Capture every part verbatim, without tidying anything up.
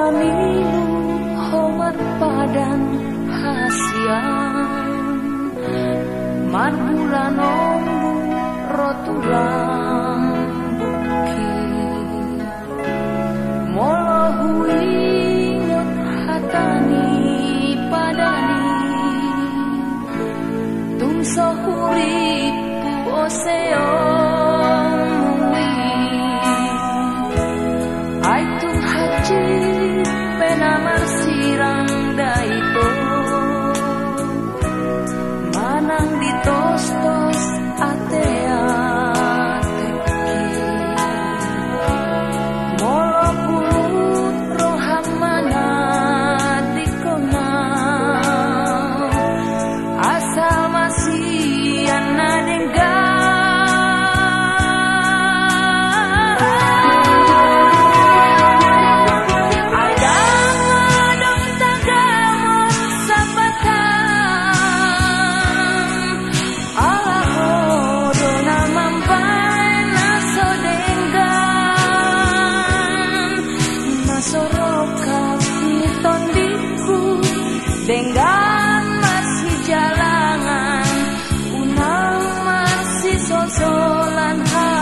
panilu homer padan hasian man bulan ombu rotulang bukit molo huingot hatani padani tungso huripu oseo penamar sirang daito manang ditos-tos atea teki molo pulut roham mana dikona asal masih anak dengga dengan masih jalangan unang masih sosolan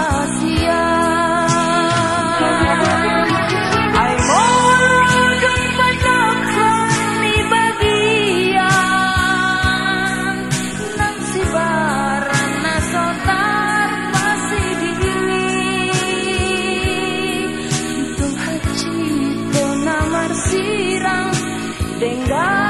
hasian ay molodong padakhan ni bagian nang sibaran na sotar masih dini itong hachito na marsirang dengan